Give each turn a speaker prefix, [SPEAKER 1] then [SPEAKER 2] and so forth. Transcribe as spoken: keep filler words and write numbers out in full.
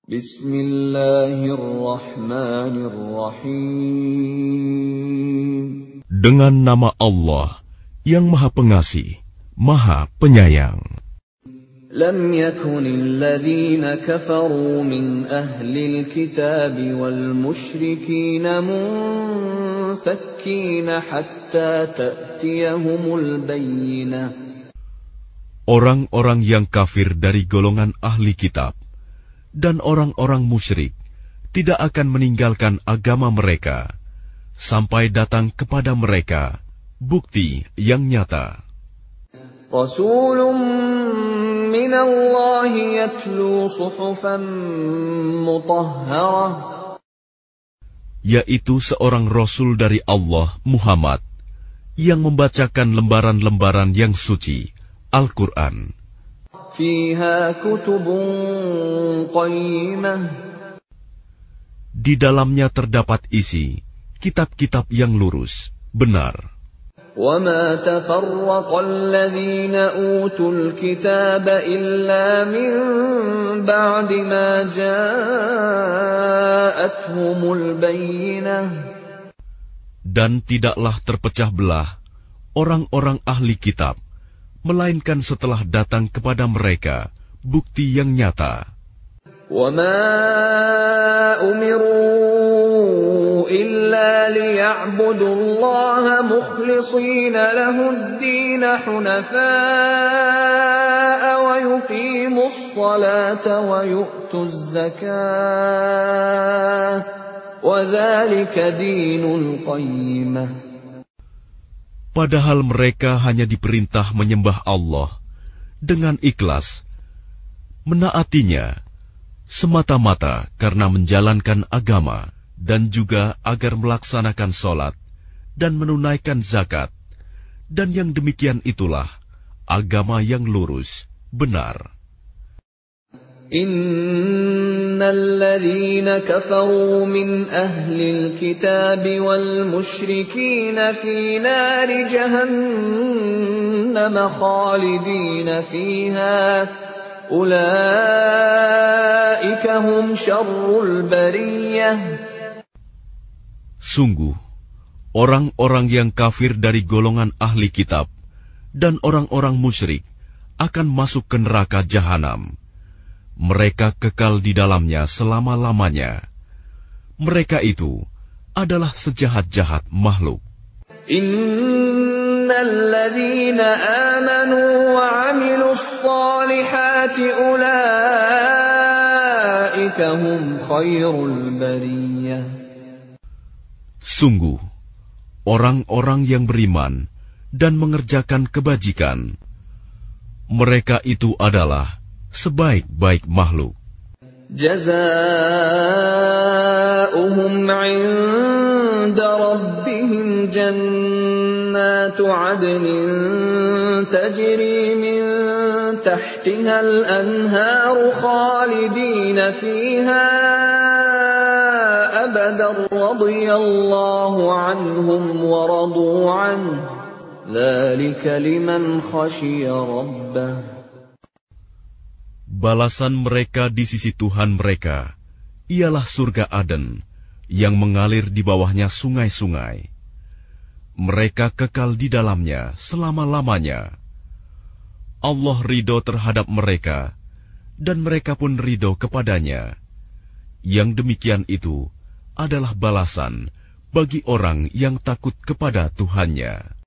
[SPEAKER 1] Bismillahirrahmanirrahim.
[SPEAKER 2] Dengan nama Allah yang Maha Pengasih, Maha Penyayang.
[SPEAKER 1] Lam yakunil ladzina kafaru min ahlil kitab wal musyrikin munfakkin hatta ta'tiyahumul bayyinah.
[SPEAKER 2] Orang-orang yang kafir dari golongan ahli kitab dan orang-orang musyrik tidak akan meninggalkan agama mereka sampai datang kepada mereka bukti yang nyata.
[SPEAKER 1] Rasulun minallahi yatlu suhufan mutahharah,
[SPEAKER 2] yaitu seorang Rasul dari Allah, Muhammad, yang membacakan lembaran-lembaran yang suci, Al-Quran.
[SPEAKER 1] Fiha kutubun qayyimah,
[SPEAKER 2] di dalamnya terdapat isi kitab-kitab yang lurus, benar.
[SPEAKER 1] وَمَا تَفَرَّقَ الَّذِينَ أُوتُوا الْكِتَابَ إِلَّا مِن بَعْدِ مَا جَاءَتْهُمُ الْبَيِّنَةُ.
[SPEAKER 2] Dan tidaklah terpecah belah orang-orang ahli kitab, melainkan setelah datang kepada mereka bukti yang nyata.
[SPEAKER 1] وَمَا أُمِرُوا إِلَّا لِيَعْبُدُوا اللَّهَ مُخْلِصِينَ لَهُ الدِّينَ حُنَفَاءَ وَيُقِيمُوا الصَّلَاةَ وَيُؤْتُوا الزَّكَاةَ وَذَلِكَ دِينُ الْقَيِّمَةِ.
[SPEAKER 2] Padahal mereka hanya diperintah menyembah Allah dengan ikhlas, menaatinya semata-mata karena menjalankan agama, dan juga agar melaksanakan sholat dan menunaikan zakat, dan yang demikian itulah agama yang lurus, benar.
[SPEAKER 1] Innal ladzina kafaru min ahlil kitab wal musyrikin fi nari jahannam khalidin fiha ulaika hum syarrul bariyah.
[SPEAKER 2] Sungguh, orang-orang yang kafir dari golongan ahli kitab dan orang-orang musyrik akan masuk ke neraka jahanam. Mereka kekal di dalamnya selama-lamanya. Mereka itu adalah sejahat-jahat makhluk.
[SPEAKER 1] Innal ladzina amanu wa 'amilus shalihati ulaika hum khairul bariyah.
[SPEAKER 2] Sungguh, orang-orang yang beriman dan mengerjakan kebajikan, mereka itu adalah sebaik-baik makhluk.
[SPEAKER 1] Jazaa'uhum 'inda rabbihim jannatu 'adnin tajri min tahtiha al-anharu khalidina fiha abadan radiyallahu 'anhum wa radu 'anhu dzalika liman khashiya rabbah.
[SPEAKER 2] Balasan mereka di sisi Tuhan mereka ialah surga Aden yang mengalir di bawahnya sungai-sungai. Mereka kekal di dalamnya selama-lamanya. Allah ridho terhadap mereka, dan mereka pun ridho kepadanya. Yang demikian itu adalah balasan bagi orang yang takut kepada Tuhannya.